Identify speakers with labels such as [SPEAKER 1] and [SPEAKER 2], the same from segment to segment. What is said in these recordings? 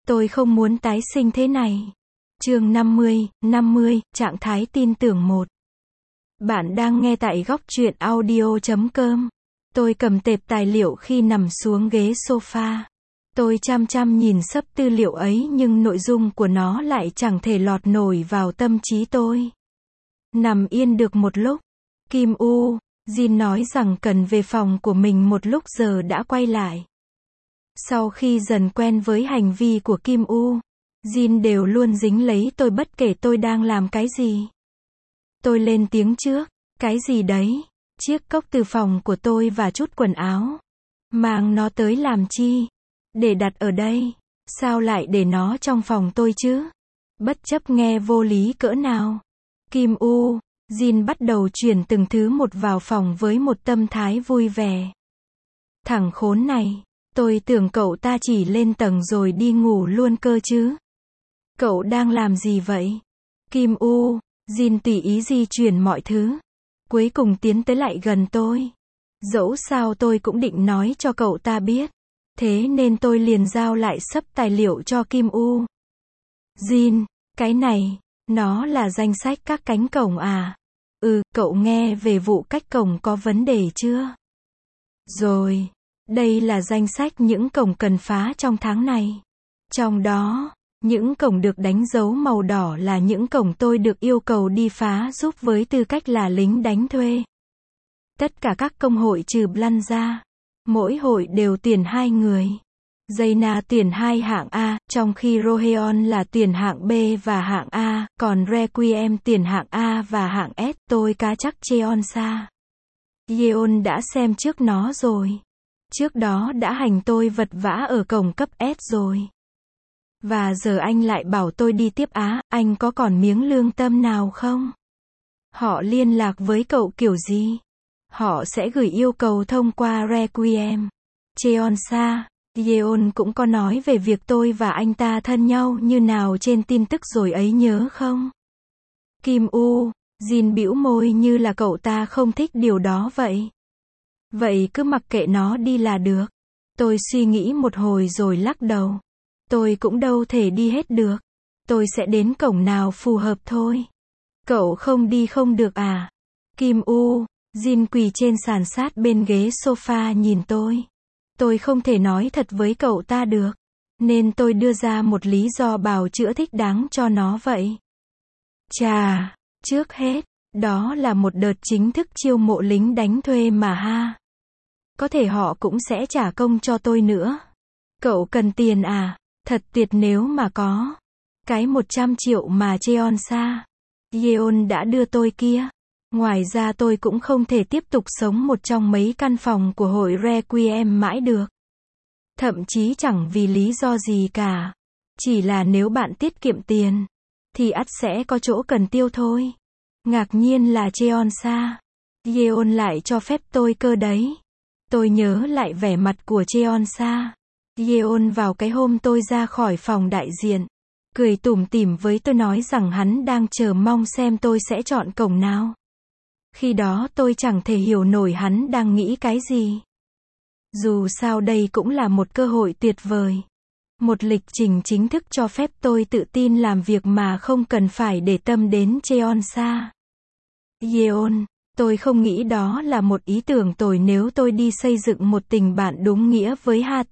[SPEAKER 1] Tôi không muốn tái sinh thế này. Chương 50, trạng thái tin tưởng 1. Bạn đang nghe tại góc truyện audio.com. Tôi cầm tệp tài liệu khi nằm xuống ghế sofa. Tôi chăm chăm nhìn xấp tư liệu ấy nhưng nội dung của nó lại chẳng thể lọt nổi vào tâm trí tôi. Nằm yên được một lúc, Kim Jin nói rằng cần về phòng của mình một lúc giờ đã quay lại. Sau khi dần quen với hành vi của Kim Jin đều luôn dính lấy tôi bất kể tôi đang làm cái gì. Tôi lên tiếng trước, cái gì đấy, chiếc cốc từ phòng của tôi và chút quần áo. Mang nó tới làm chi? Để đặt ở đây, sao lại để nó trong phòng tôi chứ? Bất chấp nghe vô lý cỡ nào. Kim Jin bắt đầu chuyển từng thứ một vào phòng với một tâm thái vui vẻ. Thằng khốn này, tôi tưởng cậu ta chỉ lên tầng rồi đi ngủ luôn cơ chứ. Cậu đang làm gì vậy? Kim Jin tùy ý di chuyển mọi thứ. Cuối cùng tiến tới lại gần tôi. Dẫu sao tôi cũng định nói cho cậu ta biết. Thế nên tôi liền giao lại xấp tài liệu cho Kim Jin, cái này, nó là danh sách các cánh cổng à? Cậu nghe về vụ cách cổng có vấn đề chưa? Rồi, đây là danh sách những cổng cần phá trong tháng này. Trong đó, những cổng được đánh dấu màu đỏ là những cổng tôi được yêu cầu đi phá giúp với tư cách là lính đánh thuê. Tất cả các công hội trừ Blanc ra, mỗi hội đều tuyển 2 người. Jaina tuyển 2 hạng A, trong khi Roheon là tuyển hạng B và hạng A, còn Requiem tuyển hạng A và hạng S. Tôi cá chắc Cheonsa Yeon đã xem trước nó rồi. Trước đó đã hành tôi vật vã ở cổng cấp S rồi. Và giờ anh lại bảo tôi đi tiếp Á, anh có còn miếng lương tâm nào không? Họ liên lạc với cậu kiểu gì? Họ sẽ gửi yêu cầu thông qua Requiem. Cheonsa Yeon cũng có nói về việc tôi và anh ta thân nhau như nào trên tin tức rồi ấy nhớ không? Kim Jin bĩu môi như là cậu ta không thích điều đó vậy. Vậy cứ mặc kệ nó đi là được. Tôi suy nghĩ một hồi rồi lắc đầu. Tôi cũng đâu thể đi hết được. Tôi sẽ đến cổng nào phù hợp thôi. Cậu không đi không được à? Kim Jin quỳ trên sàn sát bên ghế sofa nhìn tôi. Tôi không thể nói thật với cậu ta được. Nên tôi đưa ra một lý do bào chữa thích đáng cho nó vậy. Chà, trước hết, đó là một đợt chính thức chiêu mộ lính đánh thuê mà ha. Có thể họ cũng sẽ trả công cho tôi nữa. Cậu cần tiền à? Thật tuyệt nếu mà có. Cái 100 triệu mà Cheonsa Yeon đã đưa tôi kia. Ngoài ra tôi cũng không thể tiếp tục sống một trong mấy căn phòng của hội Requiem mãi được. Thậm chí chẳng vì lý do gì cả. Chỉ là nếu bạn tiết kiệm tiền, thì ắt sẽ có chỗ cần tiêu thôi. Ngạc nhiên là Cheonsa Yeon lại cho phép tôi cơ đấy. Tôi nhớ lại vẻ mặt của Cheonsa Yeon vào cái hôm tôi ra khỏi phòng đại diện. Cười tủm tỉm với tôi nói rằng hắn đang chờ mong xem tôi sẽ chọn cổng nào. Khi đó tôi chẳng thể hiểu nổi hắn đang nghĩ cái gì. Dù sao đây cũng là một cơ hội tuyệt vời. Một lịch trình chính thức cho phép tôi tự tin làm việc mà không cần phải để tâm đến Cheonsa Yeon. Tôi không nghĩ đó là một ý tưởng tồi nếu tôi đi xây dựng một tình bạn đúng nghĩa với HT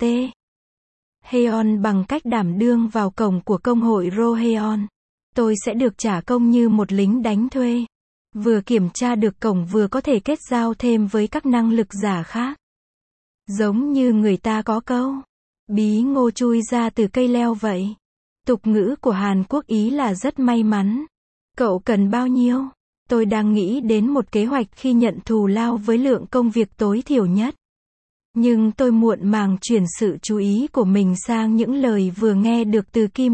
[SPEAKER 1] Heon bằng cách đảm đương vào cổng của công hội Roheon. Tôi sẽ được trả công như một lính đánh thuê. Vừa kiểm tra được cổng vừa có thể kết giao thêm với các năng lực giả khác. Giống như người ta có câu, bí ngô chui ra từ cây leo vậy. Tục ngữ của Hàn Quốc ý là rất may mắn. Cậu cần bao nhiêu? Tôi đang nghĩ đến một kế hoạch khi nhận thù lao với lượng công việc tối thiểu nhất. Nhưng tôi muộn màng chuyển sự chú ý của mình sang những lời vừa nghe được từ Kim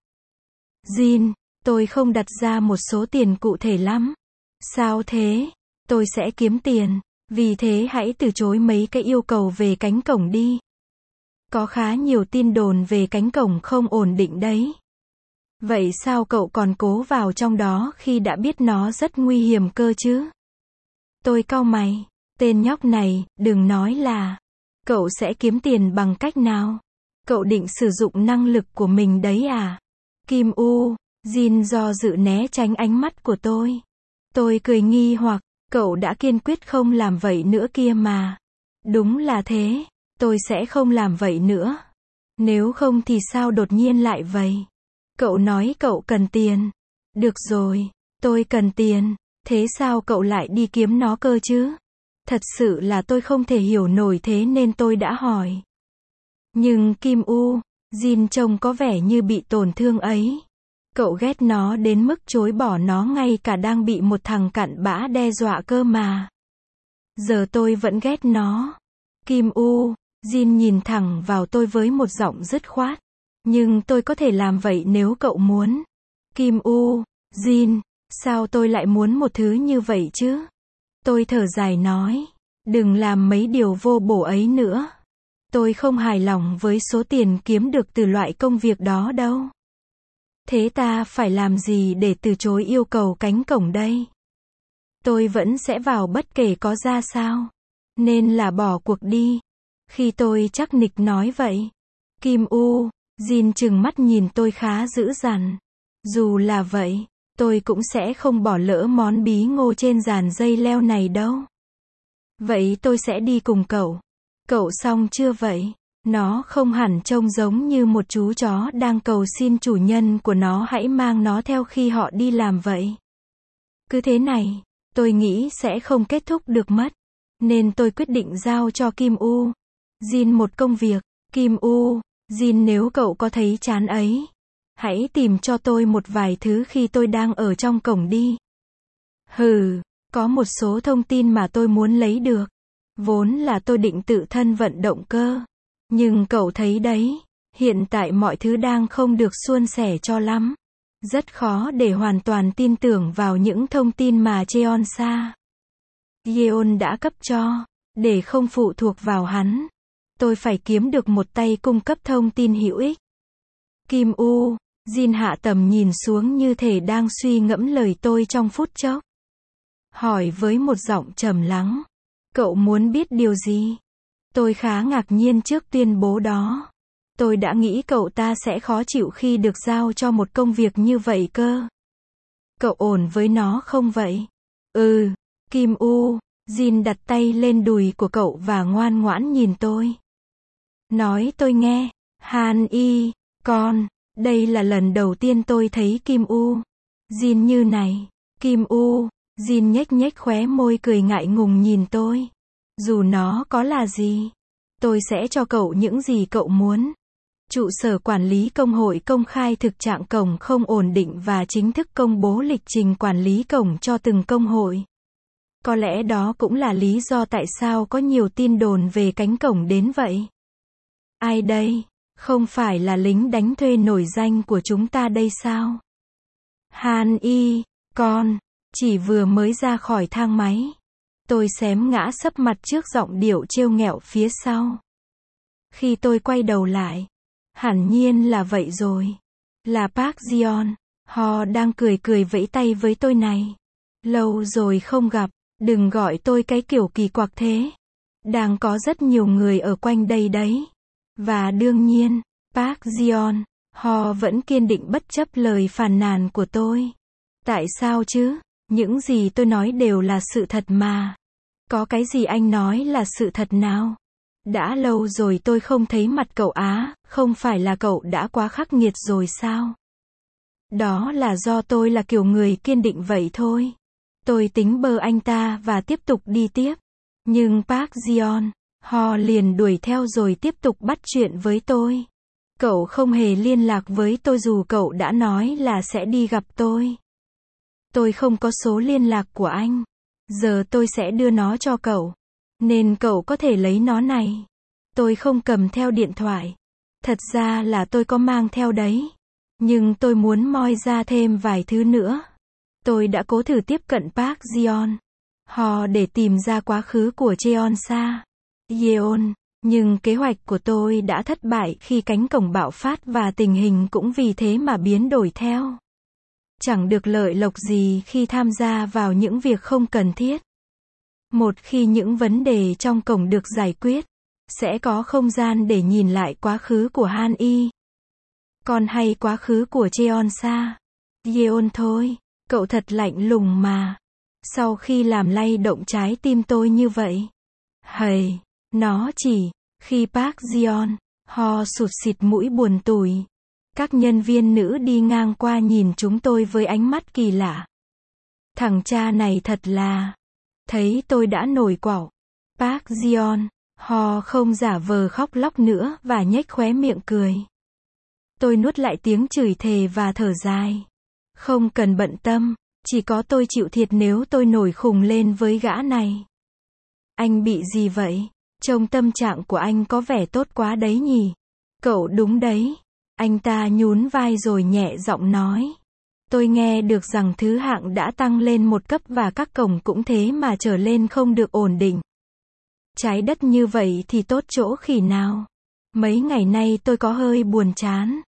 [SPEAKER 1] Jin. Tôi không đặt ra một số tiền cụ thể lắm. Sao thế? Tôi sẽ kiếm tiền. Vì thế hãy từ chối mấy cái yêu cầu về cánh cổng đi. Có khá nhiều tin đồn về cánh cổng không ổn định đấy. Vậy sao cậu còn cố vào trong đó khi đã biết nó rất nguy hiểm cơ chứ? Tôi cau mày. Tên nhóc này, đừng nói là cậu sẽ kiếm tiền bằng cách nào. Cậu định sử dụng năng lực của mình đấy à? Kim U, Jin do dự né tránh ánh mắt của tôi. Tôi cười nghi hoặc, cậu đã kiên quyết không làm vậy nữa kia mà. Đúng là thế, tôi sẽ không làm vậy nữa. Nếu không thì sao đột nhiên lại vậy? Cậu nói cậu cần tiền. Được rồi, tôi cần tiền, thế sao cậu lại đi kiếm nó cơ chứ? Thật sự là tôi không thể hiểu nổi thế nên tôi đã hỏi. Nhưng Kim U, Jin trông có vẻ như bị tổn thương ấy. Cậu ghét nó đến mức chối bỏ nó ngay cả đang bị một thằng cặn bã đe dọa cơ mà. Giờ tôi vẫn ghét nó. Kim U, Jin nhìn thẳng vào tôi với một giọng dứt khoát. Nhưng tôi có thể làm vậy nếu cậu muốn. Kim U, Jin, sao tôi lại muốn một thứ như vậy chứ? Tôi thở dài nói, đừng làm mấy điều vô bổ ấy nữa. Tôi không hài lòng với số tiền kiếm được từ loại công việc đó đâu. Thế ta phải làm gì để từ chối yêu cầu cánh cổng đây? Tôi vẫn sẽ vào bất kể có ra sao. Nên là bỏ cuộc đi. Khi tôi chắc nịch nói vậy. Kim U, Jin trừng mắt nhìn tôi khá dữ dằn. Dù là vậy, tôi cũng sẽ không bỏ lỡ món bí ngô trên giàn dây leo này đâu. Vậy tôi sẽ đi cùng cậu. Cậu xong chưa vậy? Nó không hẳn trông giống như một chú chó đang cầu xin chủ nhân của nó hãy mang nó theo khi họ đi làm vậy. Cứ thế này, tôi nghĩ sẽ không kết thúc được mất. Nên tôi quyết định giao cho Kim U, Jin một công việc. Kim U, Jin, nếu cậu có thấy chán ấy, hãy tìm cho tôi một vài thứ khi tôi đang ở trong cổng đi. Hừ, có một số thông tin mà tôi muốn lấy được. Vốn là tôi định tự thân vận động cơ. Nhưng cậu thấy đấy, hiện tại mọi thứ đang không được suôn sẻ cho lắm. Rất khó để hoàn toàn tin tưởng vào những thông tin mà Cheonsa Yeon đã cấp cho. Để không phụ thuộc vào hắn, tôi phải kiếm được một tay cung cấp thông tin hữu ích. Kim U, Jin hạ tầm nhìn xuống như thể đang suy ngẫm lời tôi trong phút chốc. Hỏi với một giọng trầm lắng. Cậu muốn biết điều gì? Tôi khá ngạc nhiên trước tuyên bố đó. Tôi đã nghĩ cậu ta sẽ khó chịu khi được giao cho một công việc như vậy cơ. Cậu ổn với nó không vậy? Ừ, Kim U, Jin đặt tay lên đùi của cậu và ngoan ngoãn nhìn tôi. Nói tôi nghe, Han Y, con, đây là lần đầu tiên tôi thấy Kim U, Jin như này. Kim U, Jin nhếch nhếch khóe môi cười ngại ngùng nhìn tôi. Dù nó có là gì, tôi sẽ cho cậu những gì cậu muốn. Trụ sở quản lý công hội công khai thực trạng cổng không ổn định và chính thức công bố lịch trình quản lý cổng cho từng công hội. Có lẽ đó cũng là lý do tại sao có nhiều tin đồn về cánh cổng đến vậy. Ai đây? Không phải là lính đánh thuê nổi danh của chúng ta đây sao? Han Y, con, chỉ vừa mới ra khỏi thang máy. Tôi xém ngã sấp mặt trước giọng điệu trêu ghẹo phía sau. Khi tôi quay đầu lại, hẳn nhiên là vậy rồi. Là Park Jeon, họ đang cười cười vẫy tay với tôi này. Lâu rồi không gặp, đừng gọi tôi cái kiểu kỳ quặc thế. Đang có rất nhiều người ở quanh đây đấy. Và đương nhiên, Park Jeon, họ vẫn kiên định bất chấp lời phàn nàn của tôi. Tại sao chứ? Những gì tôi nói đều là sự thật mà. Có cái gì anh nói là sự thật nào? Đã lâu rồi tôi không thấy mặt cậu á, không phải là cậu đã quá khắc nghiệt rồi sao? Đó là do tôi là kiểu người kiên định vậy thôi. Tôi tính bơ anh ta và tiếp tục đi tiếp. Nhưng Park Jeon, họ liền đuổi theo rồi tiếp tục bắt chuyện với tôi. Cậu không hề liên lạc với tôi dù cậu đã nói là sẽ đi gặp tôi. Tôi không có số liên lạc của anh. Giờ tôi sẽ đưa nó cho cậu. Nên cậu có thể lấy nó này. Tôi không cầm theo điện thoại. Thật ra là tôi có mang theo đấy. Nhưng tôi muốn moi ra thêm vài thứ nữa. Tôi đã cố thử tiếp cận Park Jeon, họ để tìm ra quá khứ của Cheonsa Yeon. Nhưng kế hoạch của tôi đã thất bại khi cánh cổng bạo phát và tình hình cũng vì thế mà biến đổi theo. Chẳng được lợi lộc gì khi tham gia vào những việc không cần thiết. Một khi những vấn đề trong cổng được giải quyết, sẽ có không gian để nhìn lại quá khứ của Han Y. Còn hay quá khứ của Cheonsa. Yeon thôi, cậu thật lạnh lùng mà. Sau khi làm lay động trái tim tôi như vậy. Hầy, nó chỉ, khi Park Jeon, ho sụt xịt mũi buồn tủi. Các nhân viên nữ đi ngang qua nhìn chúng tôi với ánh mắt kỳ lạ. Thằng cha này thật là, thấy tôi đã nổi quạo. Park Jeon, ho không giả vờ khóc lóc nữa và nhếch khóe miệng cười. Tôi nuốt lại tiếng chửi thề và thở dài. Không cần bận tâm, chỉ có tôi chịu thiệt nếu tôi nổi khùng lên với gã này. Anh bị gì vậy? Trông tâm trạng của anh có vẻ tốt quá đấy nhỉ? Cậu đúng đấy. Anh ta nhún vai rồi nhẹ giọng nói. Tôi nghe được rằng thứ hạng đã tăng lên một cấp và các cổng cũng thế mà trở lên không được ổn định. Trái đất như vậy thì tốt chỗ khỉ nào? Mấy ngày nay tôi có hơi buồn chán.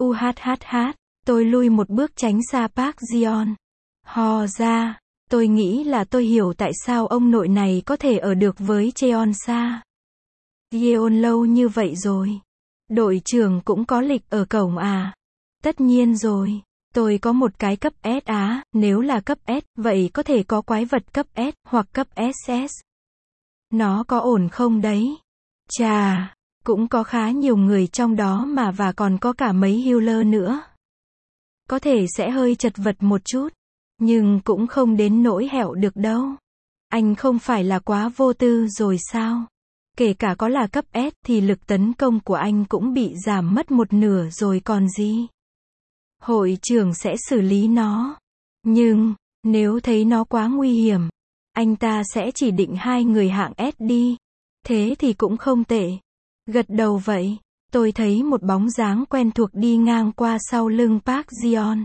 [SPEAKER 1] Tôi lui một bước tránh xa Park Jeon. Ho ra, tôi nghĩ là tôi hiểu tại sao ông nội này có thể ở được với Cheonsa. Yeon lâu như vậy rồi. Đội trưởng cũng có lịch ở cổng à? Tất nhiên rồi. Tôi có một cái cấp S á, nếu là cấp S, vậy có thể có quái vật cấp S, hoặc cấp SS. Nó có ổn không đấy? Chà, cũng có khá nhiều người trong đó mà và còn có cả mấy healer nữa. Có thể sẽ hơi chật vật một chút, nhưng cũng không đến nỗi hẹo được đâu. Anh không phải là quá vô tư rồi sao? Kể cả có là cấp S thì lực tấn công của anh cũng bị giảm mất một nửa rồi còn gì. Hội trưởng sẽ xử lý nó. Nhưng, nếu thấy nó quá nguy hiểm, anh ta sẽ chỉ định 2 người hạng S đi. Thế thì cũng không tệ. Gật đầu vậy, tôi thấy một bóng dáng quen thuộc đi ngang qua sau lưng Park Jeon.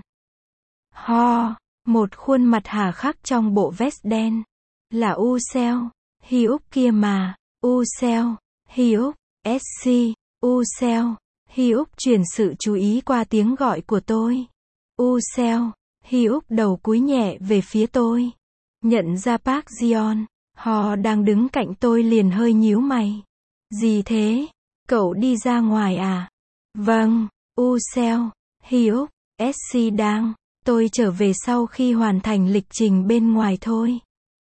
[SPEAKER 1] Ho, một khuôn mặt hà khắc trong bộ vest đen. Là Useo, Hyuk kia mà. Useo, Hyuk, SC, Useo, Hyuk chuyển sự chú ý qua tiếng gọi của tôi. Useo, Hyuk đầu cúi nhẹ về phía tôi. Nhận ra Park Jeon, họ đang đứng cạnh tôi liền hơi nhíu mày. Gì thế? Cậu đi ra ngoài à? Vâng, Useo, Hyuk, SC đang. Tôi trở về sau khi hoàn thành lịch trình bên ngoài thôi.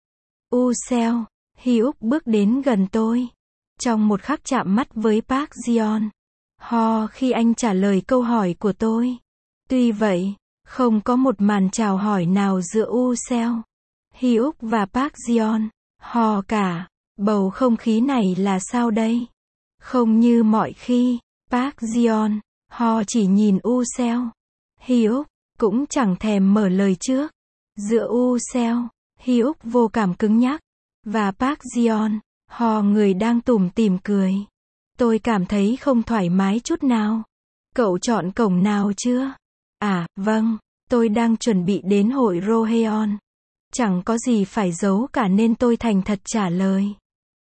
[SPEAKER 1] Useo, Hyuk bước đến gần tôi. Trong một khắc chạm mắt với Park Jeon. Ho khi anh trả lời câu hỏi của tôi. Tuy vậy, không có một màn chào hỏi nào giữa Useo, Hyuk và Park Jeon. Ho cả. Bầu không khí này là sao đây? Không như mọi khi, Park Jeon, Ho chỉ nhìn Useo, Hyuk, cũng chẳng thèm mở lời trước. Giữa Useo, Hyuk vô cảm cứng nhắc, và Park Jeon, Ho người đang tủm tỉm cười. Tôi cảm thấy không thoải mái chút nào. Cậu chọn cổng nào chưa? À, vâng, tôi đang chuẩn bị đến hội Roheon. Chẳng có gì phải giấu cả nên tôi thành thật trả lời.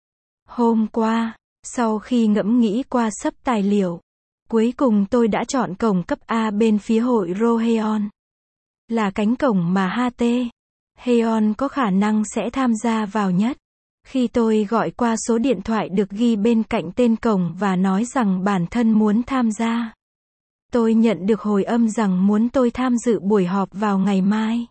[SPEAKER 1] Hôm qua, sau khi ngẫm nghĩ qua sấp tài liệu, cuối cùng tôi đã chọn cổng cấp A bên phía hội Roheon. Là cánh cổng mà HT Heon có khả năng sẽ tham gia vào nhất. Khi tôi gọi qua số điện thoại được ghi bên cạnh tên cổng và nói rằng bản thân muốn tham gia, tôi nhận được hồi âm rằng muốn tôi tham dự buổi họp vào ngày mai.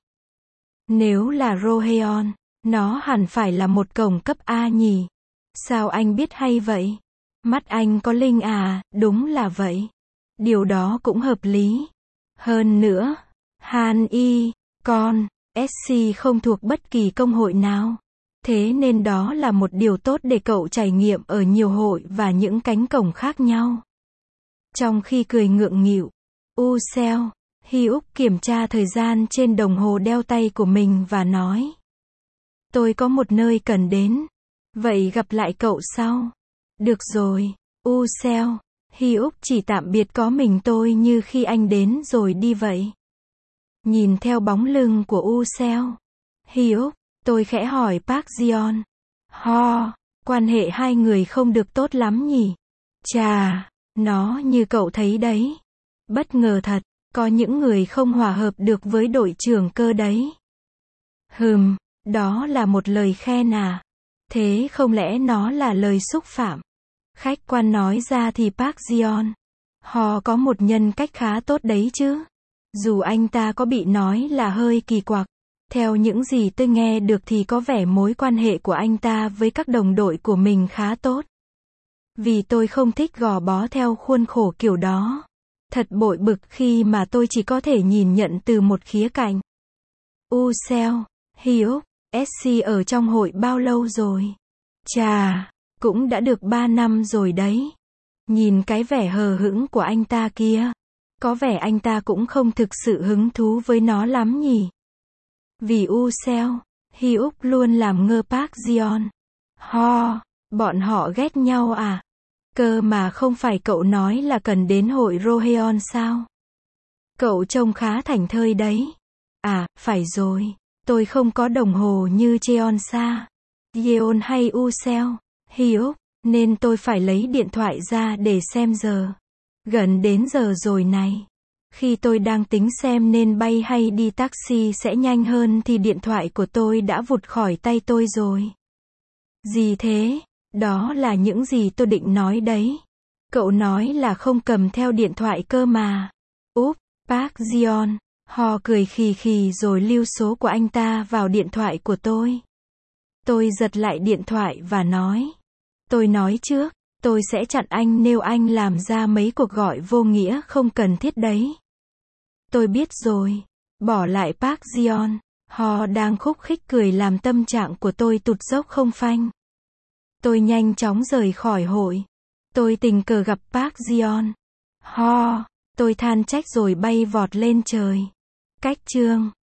[SPEAKER 1] Nếu là Roheon, nó hẳn phải là một cổng cấp A nhỉ? Sao anh biết hay vậy? Mắt anh có linh à? Đúng là vậy. Điều đó cũng hợp lý. Hơn nữa, Han Y, con, SC không thuộc bất kỳ công hội nào. Thế nên đó là một điều tốt để cậu trải nghiệm ở nhiều hội và những cánh cổng khác nhau. Trong khi cười ngượng nghịu, Useo, Hyuk kiểm tra thời gian trên đồng hồ đeo tay của mình và nói. Tôi có một nơi cần đến. Vậy gặp lại cậu sau. Được rồi, Useo, Hyuk chỉ tạm biệt có mình tôi như khi anh đến rồi đi vậy. Nhìn theo bóng lưng của Useo, Hyuk, tôi khẽ hỏi Park Jeon. Ho, quan hệ hai người không được tốt lắm nhỉ? Chà, nó như cậu thấy đấy. Bất ngờ thật, có những người không hòa hợp được với đội trưởng cơ đấy. Đó là một lời khen à? Thế không lẽ nó là lời xúc phạm? Khách quan nói ra thì Park Ji-yeon, họ có một nhân cách khá tốt đấy chứ. Dù anh ta có bị nói là hơi kỳ quặc. Theo những gì tôi nghe được thì có vẻ mối quan hệ của anh ta với các đồng đội của mình khá tốt. Vì tôi không thích gò bó theo khuôn khổ kiểu đó. Thật bội bực khi mà tôi chỉ có thể nhìn nhận từ một khía cạnh. Seo, Hyuk, SC ở trong hội bao lâu rồi? Chà, cũng đã được 3 năm rồi đấy. Nhìn cái vẻ hờ hững của anh ta kia. Có vẻ anh ta cũng không thực sự hứng thú với nó lắm nhỉ. Vì Seo, Hyuk luôn làm ngơ Park Ji-yeon. Bọn họ ghét nhau à? Cơ mà không phải cậu nói là cần đến hội Roheon sao? Cậu trông khá thảnh thơi đấy. À, phải rồi. Tôi không có đồng hồ như Cheonsa, Yeon hay Seo, Hyuk, nên tôi phải lấy điện thoại ra để xem giờ. Gần đến giờ rồi này. Khi tôi đang tính xem nên bay hay đi taxi sẽ nhanh hơn thì điện thoại của tôi đã vụt khỏi tay tôi rồi. Gì thế? Đó là những gì tôi định nói đấy. Cậu nói là không cầm theo điện thoại cơ mà. Park Ji-yeon, họ cười khì khì rồi lưu số của anh ta vào điện thoại của tôi. Tôi giật lại điện thoại và nói. Tôi nói trước, tôi sẽ chặn anh nếu anh làm ra mấy cuộc gọi vô nghĩa không cần thiết đấy. Tôi biết rồi. Bỏ lại Park Ji-yeon, họ đang khúc khích cười làm tâm trạng của tôi tụt dốc không phanh. Tôi nhanh chóng rời khỏi hội. Tôi tình cờ gặp Park Ji-yeon. Tôi than trách rồi bay vọt lên trời. Cách chương